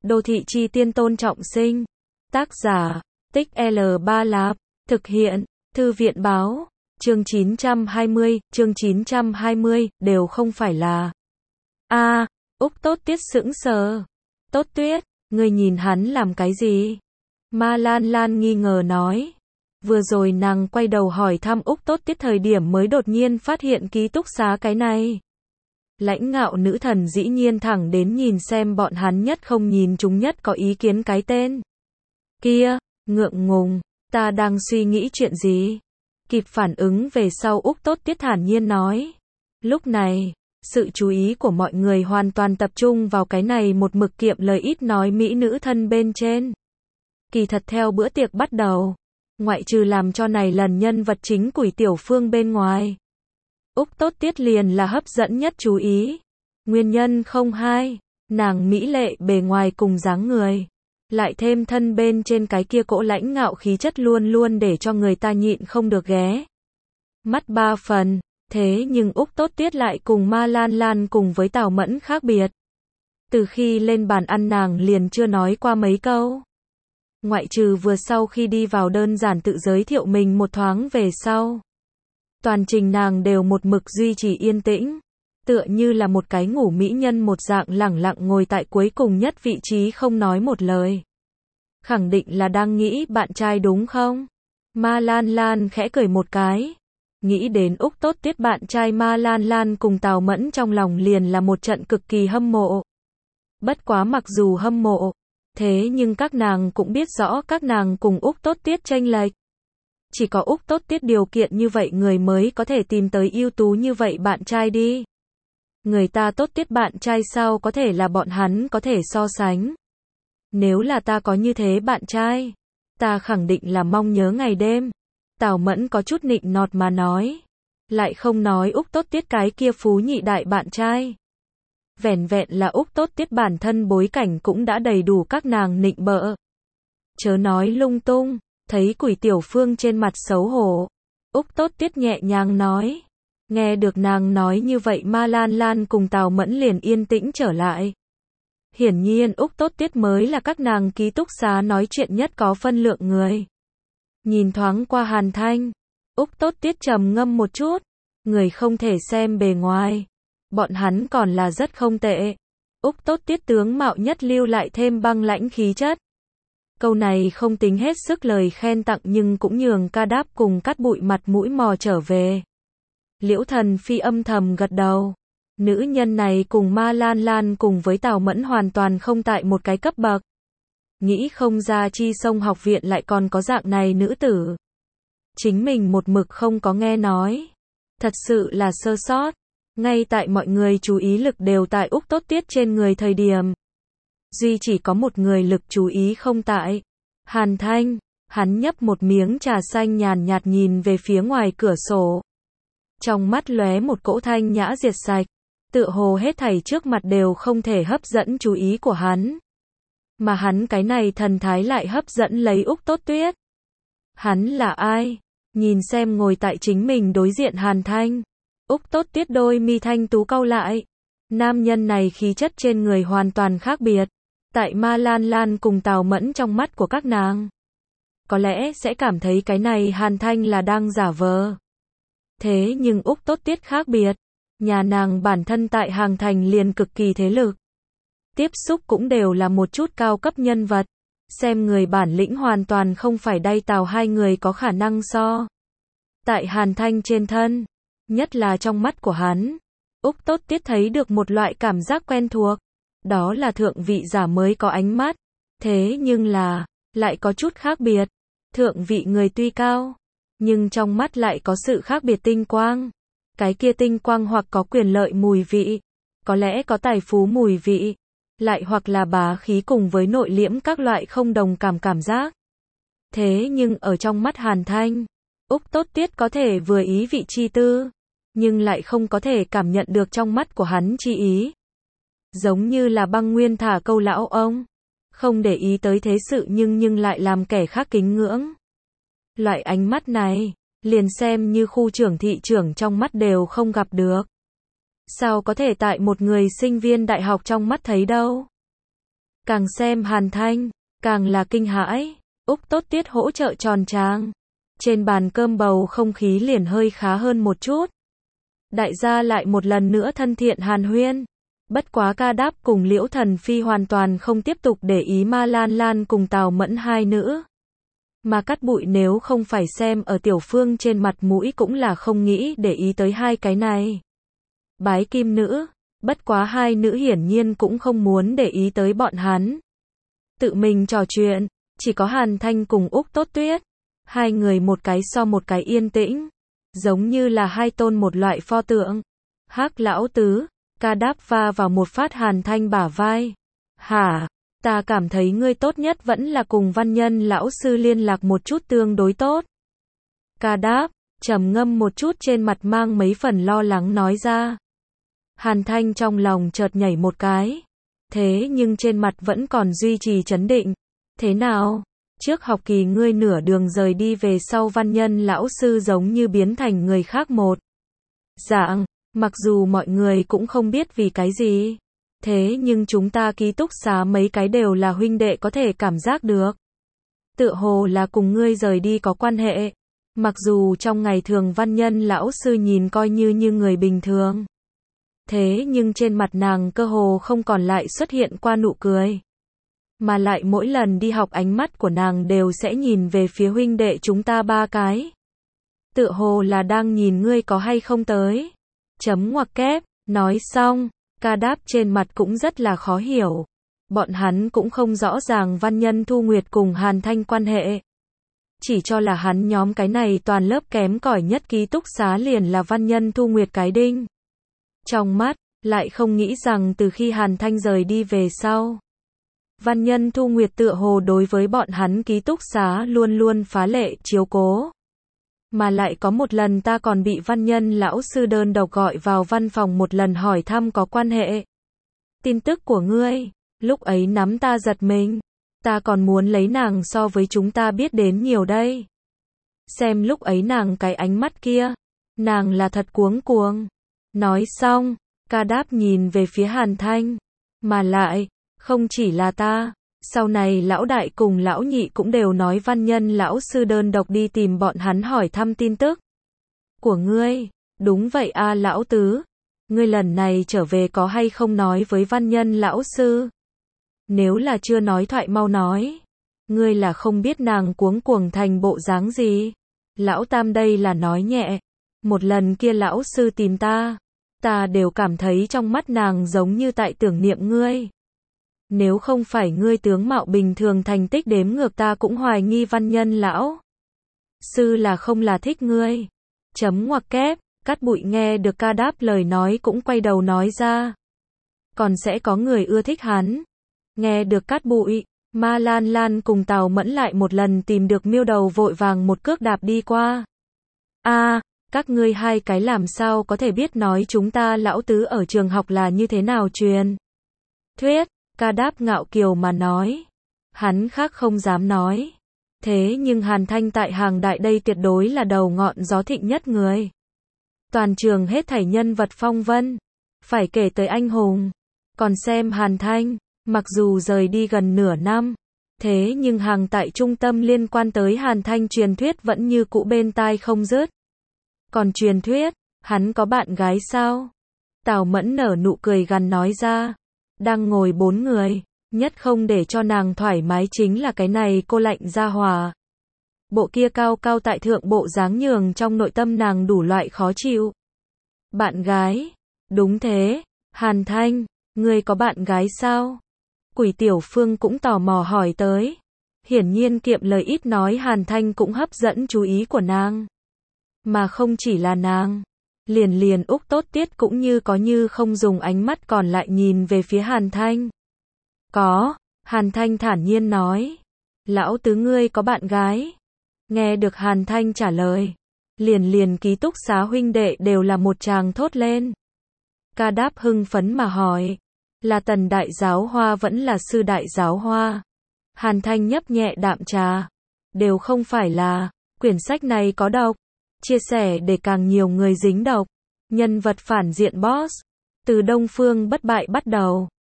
Đô thị chi tiên Tôn Trọng Sinh. Tác giả, Tích L Ba Lạp. Thực hiện, Thư viện báo. Chương 920, đều không phải là. Úc Tốt Tiết sững sờ. Tốt Tuyết, ngươi nhìn hắn làm cái gì? Ma Lan Lan nghi ngờ nói. Vừa rồi nàng quay đầu hỏi thăm Úc Tốt Tiết thời điểm mới đột nhiên phát hiện ký túc xá cái này. Lãnh ngạo nữ thần dĩ nhiên thẳng đến nhìn xem bọn hắn nhất không nhìn chúng nhất có ý kiến cái tên. Kia, ngượng ngùng, ta đang suy nghĩ chuyện gì? Kịp phản ứng về sau Úc Tốt Tiết thản nhiên nói. Lúc này, sự chú ý của mọi người hoàn toàn tập trung vào cái này một mực kiệm lời ít nói mỹ nữ thân bên trên. Kỳ thật theo bữa tiệc bắt đầu, ngoại trừ làm cho này lần nhân vật chính Quỷ Tiểu Phương bên ngoài, Úc Tốt Tiết liền là hấp dẫn nhất chú ý. Nguyên nhân không hai, nàng mỹ lệ bề ngoài cùng dáng người, lại thêm thân bên trên cái kia cỗ lãnh ngạo khí chất luôn luôn để cho người ta nhịn không được ghé mắt ba phần. Thế nhưng Úc Tốt Tiết lại cùng Ma Lan Lan cùng với Tào Mẫn khác biệt. Từ khi lên bàn ăn nàng liền chưa nói qua mấy câu. Ngoại trừ vừa sau khi đi vào đơn giản tự giới thiệu mình một thoáng về sau. Toàn trình nàng đều một mực duy trì yên tĩnh. Tựa như là một cái ngủ mỹ nhân một dạng lẳng lặng ngồi tại cuối cùng nhất vị trí không nói một lời. Khẳng định là đang nghĩ bạn trai đúng không? Ma Lan Lan khẽ cười một cái. Nghĩ đến Úc Tốt Tiết bạn trai Ma Lan Lan cùng Tào Mẫn trong lòng liền là một trận cực kỳ hâm mộ. Bất quá mặc dù hâm mộ, thế nhưng các nàng cũng biết rõ các nàng cùng Úc Tốt Tiết chênh lệch. Chỉ có Úc Tốt Tiết điều kiện như vậy người mới có thể tìm tới ưu tú như vậy bạn trai đi. Người ta Tốt Tiết bạn trai sao có thể là bọn hắn có thể so sánh. Nếu là ta có như thế bạn trai, ta khẳng định là mong nhớ ngày đêm. Tào Mẫn có chút nịnh nọt mà nói. Lại không nói Úc Tốt Tiết cái kia phú nhị đại bạn trai. Vẻn vẹn là Úc Tốt Tiết bản thân bối cảnh cũng đã đầy đủ các nàng nịnh bợ. Chớ nói lung tung, thấy Quỷ Tiểu Phương trên mặt xấu hổ. Úc Tốt Tiết nhẹ nhàng nói. Nghe được nàng nói như vậy Ma Lan Lan cùng Tào Mẫn liền yên tĩnh trở lại. Hiển nhiên Úc Tốt Tiết mới là các nàng ký túc xá nói chuyện nhất có phân lượng người. Nhìn thoáng qua Hàn Thanh, Úc Tốt Tiết trầm ngâm một chút. Người không thể xem bề ngoài. Bọn hắn còn là rất không tệ. Úc Tốt Tiết tướng mạo nhất lưu lại thêm băng lãnh khí chất. Câu này không tính hết sức lời khen tặng nhưng cũng nhường Ca Đáp cùng Cát Bụi mặt mũi mò trở về. Liễu Thần Phi âm thầm gật đầu. Nữ nhân này cùng Ma Lan Lan cùng với Tào Mẫn hoàn toàn không tại một cái cấp bậc. Nghĩ không ra Chi Sông học viện lại còn có dạng này nữ tử. Chính mình một mực không có nghe nói. Thật sự là sơ sót. Ngay tại mọi người chú ý lực đều tại Úc Tốt Tiết trên người thời điểm. Duy chỉ có một người lực chú ý không tại. Hàn Thanh, hắn nhấp một miếng trà xanh nhàn nhạt nhìn về phía ngoài cửa sổ. Trong mắt lóe một cỗ thanh nhã diệt sạch. Tựa hồ hết thảy trước mặt đều không thể hấp dẫn chú ý của hắn. Mà hắn cái này thần thái lại hấp dẫn lấy Úc Tốt Tuyết. Hắn là ai? Nhìn xem ngồi tại chính mình đối diện Hàn Thanh. Úc Tốt Tiết đôi mi thanh tú cau lại. Nam nhân này khí chất trên người hoàn toàn khác biệt. Tại Ma Lan Lan cùng Tào Mẫn trong mắt của các nàng. Có lẽ sẽ cảm thấy cái này Hàn Thanh là đang giả vờ. Thế nhưng Úc Tốt Tiết khác biệt. Nhà nàng bản thân tại Hàng Thành liền cực kỳ thế lực. Tiếp xúc cũng đều là một chút cao cấp nhân vật. Xem người bản lĩnh hoàn toàn không phải đay Tào hai người có khả năng so. Tại Hàn Thanh trên thân, nhất là trong mắt của hắn, Úc Tốt Tiết thấy được một loại cảm giác quen thuộc. Đó là thượng vị giả mới có ánh mắt. Thế nhưng là, lại có chút khác biệt. Thượng vị người tuy cao, nhưng trong mắt lại có sự khác biệt tinh quang. Cái kia tinh quang hoặc có quyền lợi mùi vị, có lẽ có tài phú mùi vị, lại hoặc là bá khí cùng với nội liễm các loại không đồng cảm giác. Thế nhưng ở trong mắt Hàn Thanh, Úc Tốt Tiết có thể vừa ý vị chi tư, nhưng lại không có thể cảm nhận được trong mắt của hắn chi ý. Giống như là băng nguyên thả câu lão ông, không để ý tới thế sự nhưng lại làm kẻ khác kính ngưỡng. Loại ánh mắt này, liền xem như khu trưởng thị trưởng trong mắt đều không gặp được. Sao có thể tại một người sinh viên đại học trong mắt thấy đâu? Càng xem Hàn Thanh, càng là kinh hãi. Úc Tốt Tuyết hỗ trợ tròn tràng. Trên bàn cơm bầu không khí liền hơi khá hơn một chút. Đại gia lại một lần nữa thân thiện hàn huyên. Bất quá Ca Đáp cùng Liễu Thần Phi hoàn toàn không tiếp tục để ý Ma Lan Lan cùng Tào Mẫn hai nữ. Mà Cát Bụi nếu không phải xem ở Tiểu Phương trên mặt mũi cũng là không nghĩ để ý tới hai cái này. Bái kim nữ, bất quá hai nữ hiển nhiên cũng không muốn để ý tới bọn hắn. Tự mình trò chuyện, chỉ có Hàn Thanh cùng Úc Tốt Tuyết. Hai người một cái so một cái yên tĩnh, giống như là hai tôn một loại pho tượng. Hắc lão tứ, Ca Đáp va vào một phát Hàn Thanh bả vai. Hả, ta cảm thấy ngươi tốt nhất vẫn là cùng Văn Nhân lão sư liên lạc một chút tương đối tốt. Ca Đáp, trầm ngâm một chút trên mặt mang mấy phần lo lắng nói ra. Hàn Thanh trong lòng chợt nhảy một cái. Thế nhưng trên mặt vẫn còn duy trì trấn định. Thế nào? Trước học kỳ ngươi nửa đường rời đi về sau Văn Nhân lão sư giống như biến thành người khác một dạng, mặc dù mọi người cũng không biết vì cái gì. Thế nhưng chúng ta ký túc xá mấy cái đều là huynh đệ có thể cảm giác được. Tựa hồ là cùng ngươi rời đi có quan hệ. Mặc dù trong ngày thường Văn Nhân lão sư nhìn coi như người bình thường. Thế nhưng trên mặt nàng cơ hồ không còn lại xuất hiện qua nụ cười. Mà lại mỗi lần đi học ánh mắt của nàng đều sẽ nhìn về phía huynh đệ chúng ta ba cái. Tựa hồ là đang nhìn ngươi có hay không tới. Chấm ngoặc kép, nói xong, Ca Đáp trên mặt cũng rất là khó hiểu. Bọn hắn cũng không rõ ràng Văn Nhân Thu Nguyệt cùng Hàn Thanh quan hệ. Chỉ cho là hắn nhóm cái này toàn lớp kém cỏi nhất ký túc xá liền là Văn Nhân Thu Nguyệt cái đinh. Trong mắt, lại không nghĩ rằng từ khi Hàn Thanh rời đi về sau. Văn Nhân Thu Nguyệt tựa hồ đối với bọn hắn ký túc xá luôn luôn phá lệ chiếu cố. Mà lại có một lần ta còn bị Văn Nhân lão sư đơn độc gọi vào văn phòng một lần hỏi thăm có quan hệ. Tin tức của ngươi, lúc ấy nắm ta giật mình. Ta còn muốn lấy nàng so với chúng ta biết đến nhiều đây. Xem lúc ấy nàng cái ánh mắt kia, nàng là thật cuống cuồng. Nói xong, Ca Đáp nhìn về phía Hàn Thanh. Mà lại, không chỉ là ta, sau này lão đại cùng lão nhị cũng đều nói Văn Nhân lão sư đơn độc đi tìm bọn hắn hỏi thăm tin tức của ngươi. Đúng vậy a lão tứ, ngươi lần này trở về có hay không nói với Văn Nhân lão sư? Nếu là chưa nói thoại mau nói. Ngươi là không biết nàng cuống cuồng thành bộ dáng gì. Lão tam đây là nói nhẹ. Một lần kia lão sư tìm ta. Ta đều cảm thấy trong mắt nàng giống như tại tưởng niệm ngươi. Nếu không phải ngươi tướng mạo bình thường thành tích đếm ngược ta cũng hoài nghi Văn Nhân lão sư là không là thích ngươi. Chấm ngoặc kép, Cát Bụi nghe được Ca Đáp lời nói cũng quay đầu nói ra. Còn sẽ có người ưa thích hắn. Nghe được Cát Bụi, Ma Lan Lan cùng Tào Mẫn lại một lần tìm được miêu đầu vội vàng một cước đạp đi qua. A, các ngươi hai cái làm sao có thể biết nói chúng ta lão tứ ở trường học là như thế nào truyền thuyết. Ca Đáp ngạo kiều mà nói. Hắn khác không dám nói. Thế nhưng Hàn Thanh tại hàng đại đây tuyệt đối là đầu ngọn gió thịnh nhất người. Toàn trường hết thảy nhân vật phong vân. Phải kể tới anh hùng. Còn xem Hàn Thanh, mặc dù rời đi gần nửa năm. Thế nhưng hàng tại trung tâm liên quan tới Hàn Thanh truyền thuyết vẫn như cũ bên tai không dứt. Còn truyền thuyết, hắn có bạn gái sao? Tào Mẫn nở nụ cười gằn nói ra. Đang ngồi 4 người, nhất không để cho nàng thoải mái chính là cái này cô lạnh gia hòa. Bộ kia cao cao tại thượng bộ dáng nhường trong nội tâm nàng đủ loại khó chịu. Bạn gái? Đúng thế, Hàn Thanh, ngươi có bạn gái sao? Quỷ Tiểu Phương cũng tò mò hỏi tới. Hiển nhiên kiệm lời ít nói Hàn Thanh cũng hấp dẫn chú ý của nàng. Mà không chỉ là nàng. Liền Úc Tốt Tiết cũng như có như không dùng ánh mắt còn lại nhìn về phía Hàn Thanh. Có, Hàn Thanh thản nhiên nói. Lão tứ ngươi có bạn gái? Nghe được Hàn Thanh trả lời. Liền ký túc xá huynh đệ đều là một tràng thốt lên. Ca Đáp hưng phấn mà hỏi. Là Tần Đại Giáo Hoa vẫn là Sư Đại Giáo Hoa? Hàn Thanh nhấp nhẹ đạm trà. Đều không phải là, quyển sách này có độc. Chia sẻ để càng nhiều người dính độc. Nhân vật phản diện boss. Từ Đông Phương Bất Bại bắt đầu.